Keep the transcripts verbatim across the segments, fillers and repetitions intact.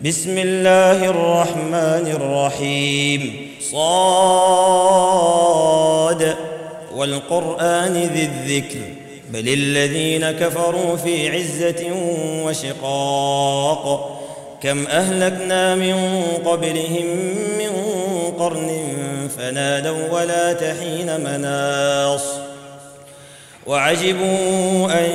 بسم الله الرحمن الرحيم. صاد والقرآن ذي الذكر بل الذين كفروا في عزة وشقاق كم أهلكنا من قبلهم من قرن فنادوا ولا تحين مناص وعجبوا أن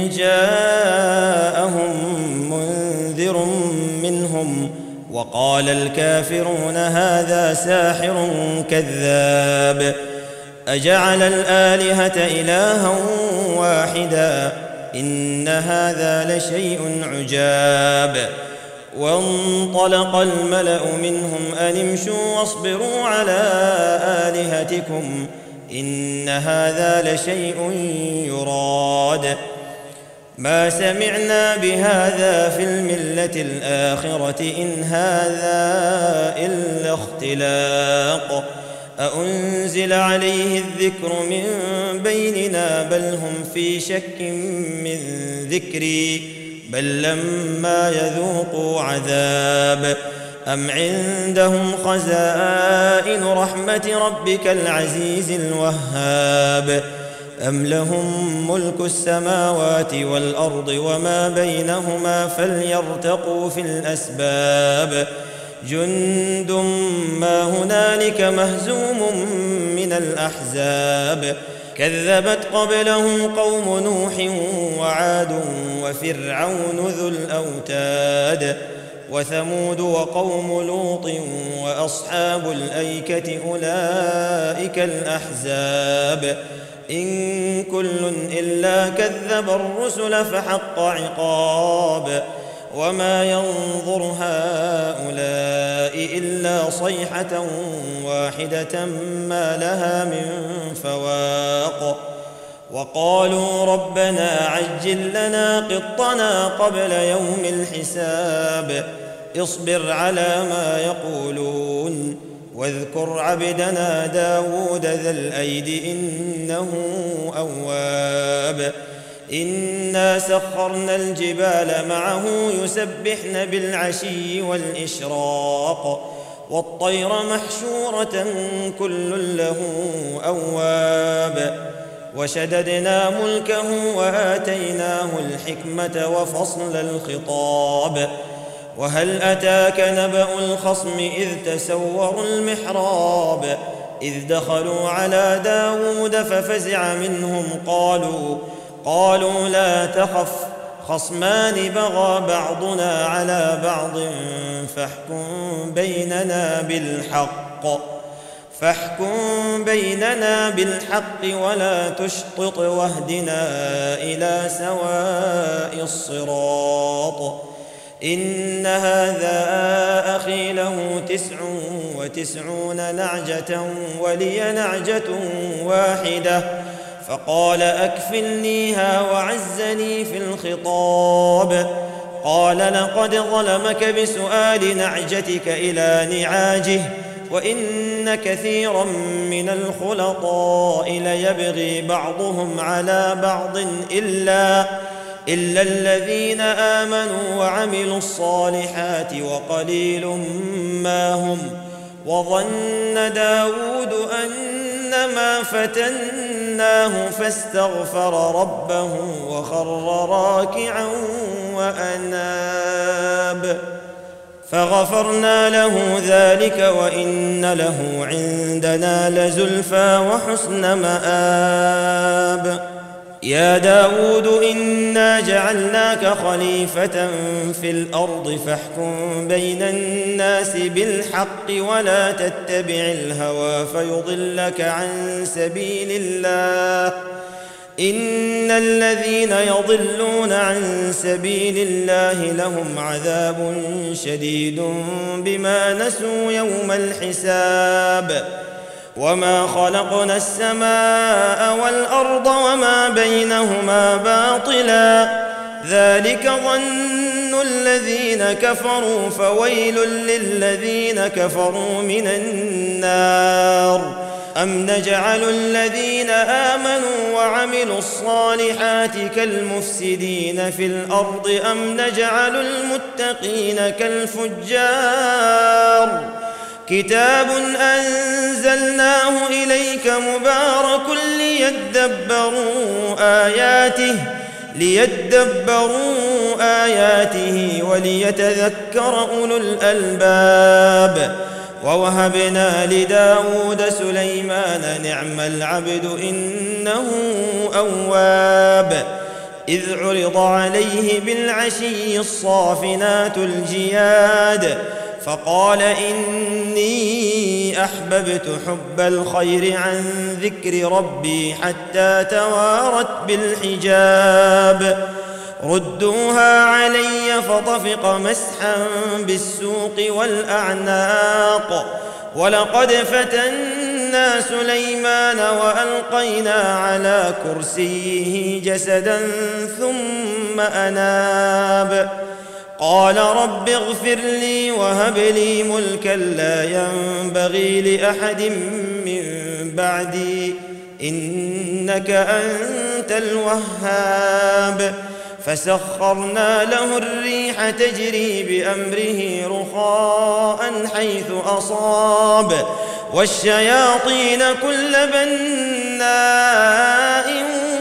جاءهم منذر منهم وقال الكافرون هذا ساحر كذاب أجعل الآلهة إلها واحدا إن هذا لشيء عجاب. وانطلق الملأ منهم أن امشوا واصبروا على آلهتكم إن هذا لشيء يراد ما سمعنا بهذا في الملة الآخرة إن هذا إلا اختلاق أأنزل عليه الذكر من بيننا بل هم في شك من ذكري بل لما يذوقوا عذاب أم عندهم خزائن رحمة ربك العزيز الوهاب أم لهم ملك السماوات والأرض وما بينهما فليرتقوا في الأسباب جند ما هنالك مهزوم من الأحزاب كذبت قبلهم قوم نوح وعاد وفرعون ذو الأوتاد وثمود وقوم لوط وأصحاب الأيكة أولئك الأحزاب إن كل إلا كذب الرسل فحق عقاب وما ينظر هؤلاء إلا صيحة واحدة ما لها من فواق وقالوا ربنا عجل لنا قطنا قبل يوم الحساب اصبر على ما يقولون واذكر عبدنا داود ذا الأيد إنه أواب إنا سخرنا الجبال معه يسبحن بالعشي والإشراق والطير محشورة كل له أواب وشددنا ملكه وآتيناه الحكمة وفصل الخطاب وهل أتاك نبأ الخصم إذ تسوروا المحراب إذ دخلوا على داود ففزع منهم قالوا قالوا لا تخف خصمان بغى بعضنا على بعض فاحكم بيننا بالحق فاحكم بيننا بالحق ولا تشطط واهدنا إلى سواء الصراط إن هذا أخي له تسع وتسعون نعجة ولي نعجة واحدة فقال أكفلنيها وعزني في الخطاب قال لقد ظلمك بسؤال نعجتك إلى نعاجه وإن كثيرا من الخلطاء ليبغي بعضهم على بعض إلا إلا الذين آمنوا وعملوا الصالحات وقليل ما هم وظن داود أنما فتناه فاستغفر ربه وخر راكعا وأناب فغفرنا له ذلك وإن له عندنا لزلفى وحسن مآب يا داود إنا جعلناك خليفة في الأرض فاحكم بين الناس بالحق ولا تتبع الهوى فيضلك عن سبيل الله إن الذين يضلون عن سبيل الله لهم عذاب شديد بما نسوا يوم الحساب وما خلقنا السماء والأرض وما بينهما باطلا ذلك ظن الذين كفروا فويل للذين كفروا من النار أم نجعل الذين آمنوا وعملوا الصالحات كالمفسدين في الأرض أم نجعل المتقين كالفجار كتاب أنزلناه إليك مبارك ليدبروا آياته ليدبروا آياته وليتذكر أولو الألباب ووهبنا لداود سليمان نعم العبد إنه أواب إذ عرض عليه بالعشي الصافنات الجياد فقال إني أحببت حب الخير عن ذكر ربي حتى توارت بالحجاب ردوها علي فطفق مسحا بالسوق والأعناق ولقد فتنا سليمان وألقينا على كرسيه جسدا ثم أناب قال رب اغفر لي وهب لي ملكا لا ينبغي لأحد من بعدي إنك أنت الوهاب فسخرنا له الريح تجري بأمره رخاء حيث أصاب والشياطين كل بناء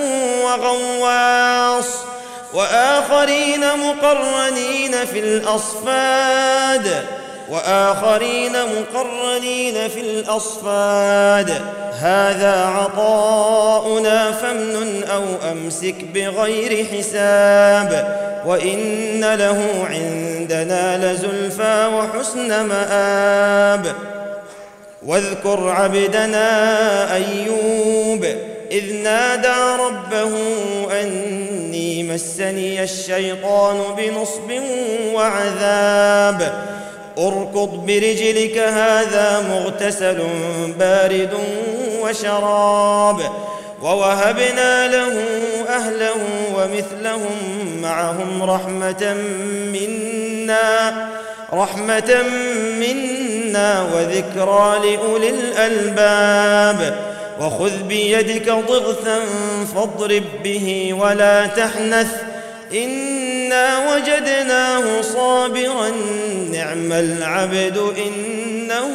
وغواص وآخرين مقرنين في الأصفاد وآخرين مقرنين في الأصفاد هذا عطاؤنا فامنن أو أمسك بغير حساب وإن له عندنا لزلفى وحسن مآب واذكر عبدنا أيوب إذ نادى ربه أني مسني الشيطان بنصب وعذاب اركض برجلك هذا مغتسل بارد وشراب ووهبنا له أهله ومثلهم معهم رحمة منا رحمة منا وذكرى لأولي الألباب وخذ بيدك ضغثا فاضرب به ولا تحنث إنا وجدناه صابرا نعم العبد إنه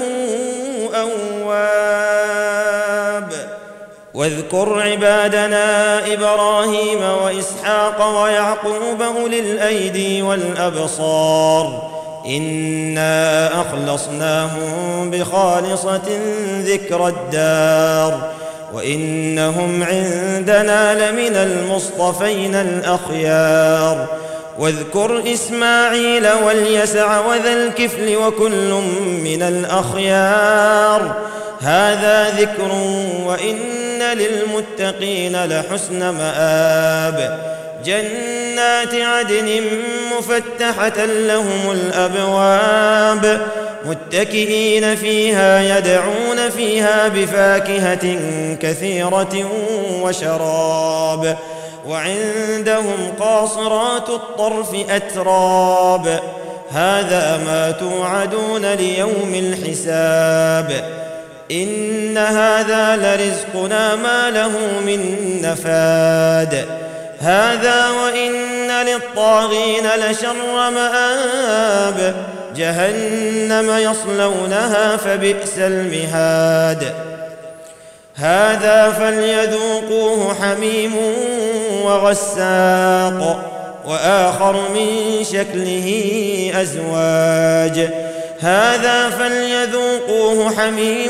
أواب واذكر عبادنا إبراهيم وإسحاق ويعقوب أولي الأيدي والأبصار إنا أخلصناهم بخالصة ذكر الدار وإنهم عندنا لمن المصطفين الأخيار واذكر إسماعيل واليسع وذا الكفل وكل من الأخيار هذا ذكر وإن للمتقين لحسن مآب جنات عدن مفتحة لهم الأبواب متكئين فيها يدعون فيها بفاكهة كثيرة وشراب وعندهم قاصرات الطرف أتراب هذا ما توعدون ليوم الحساب إن هذا لرزقنا ما له من نفاد هذا وإن للطاغين لشر مآب جهنم يصلونها فبئس المهاد هذا فليذوقوه حميم وغساق وآخر من شكله أزواج هذا فليذوقوه حميم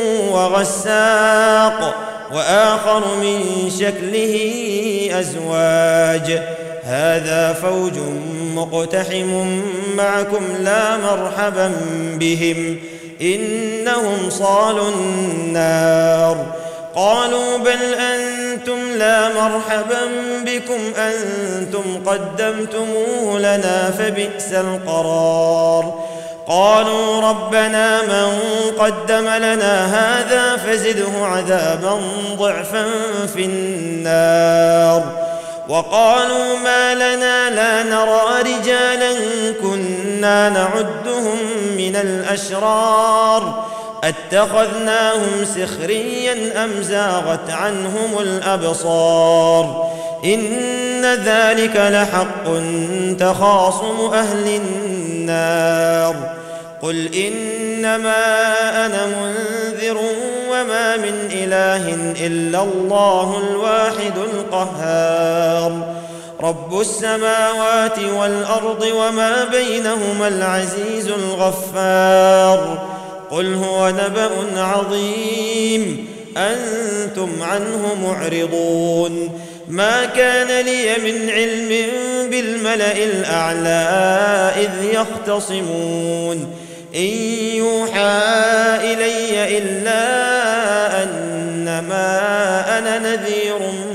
وغساق وآخر من شكله أزواج هذا فوج مقتحم معكم لا مرحبا بهم إنهم صالوا النار قالوا بل أنتم لا مرحبا بكم أنتم قدمتموه لنا فبئس القرار قالوا ربنا من قدم لنا هذا فزده عذابا ضعفا في النار وقالوا ما لنا لا نرى رجالا كنا نعدهم من الأشرار أتخذناهم سخريا أم زاغت عنهم الأبصار إن ذلك لحق تخاصم أهل النار قل إنما أنا منذر وما من إله إلا الله الواحد القهار رب السماوات والأرض وما بينهما العزيز الغفار قل هو نبأ عظيم أنتم عنه معرضون ما كان لي من علم بالملأ الأعلى إذ يختصمون إن يوحى إلي إلا أنما أنا نذير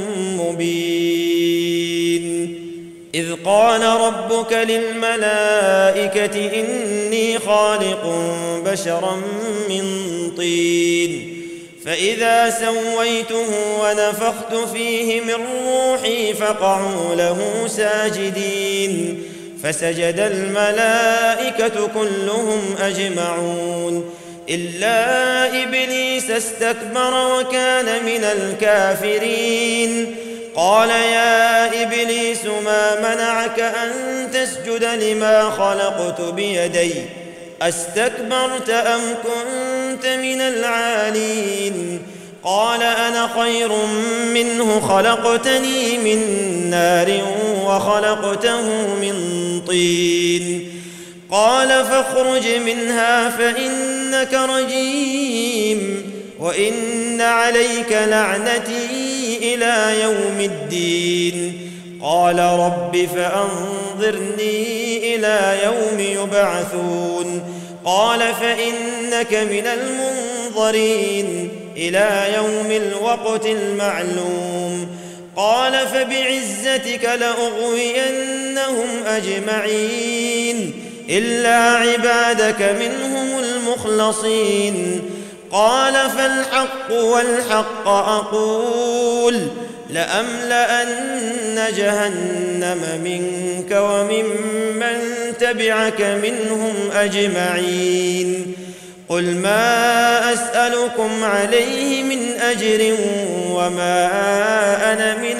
مبين إذ قال ربك للملائكة إني خالق بشرا من طين فإذا سويته ونفخت فيه من روحي فقعوا له ساجدين فسجد الملائكة كلهم أجمعون إلا إبليس استكبر وكان من الكافرين قال يا إبليس ما منعك أن تسجد لما خلقت بيدي أستكبرت أم كنت من العالين قال أنا خير منه خلقتني من نار وخلقته من طين قال فاخرج منها فإنك رجيم وإن عليك لعنتي إلى يوم الدين قال رب فأنظرني إلى يوم يبعثون قال فإنك من المنظرين إلى يوم الوقت المعلوم قال فبعزتك لأغوينهم أجمعين إلا عبادك منهم المخلصين قال فالحق والحق أقول لأملأن جهنم منك وممن تبعك منهم أجمعين قل ما أسألكم عليه من أجر وما أنا من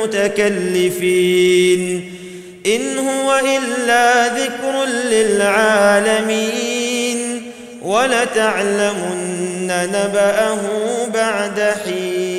المتكلفين إن هو إلا ذكر للعالمين ولتعلمن نبأه بعد حين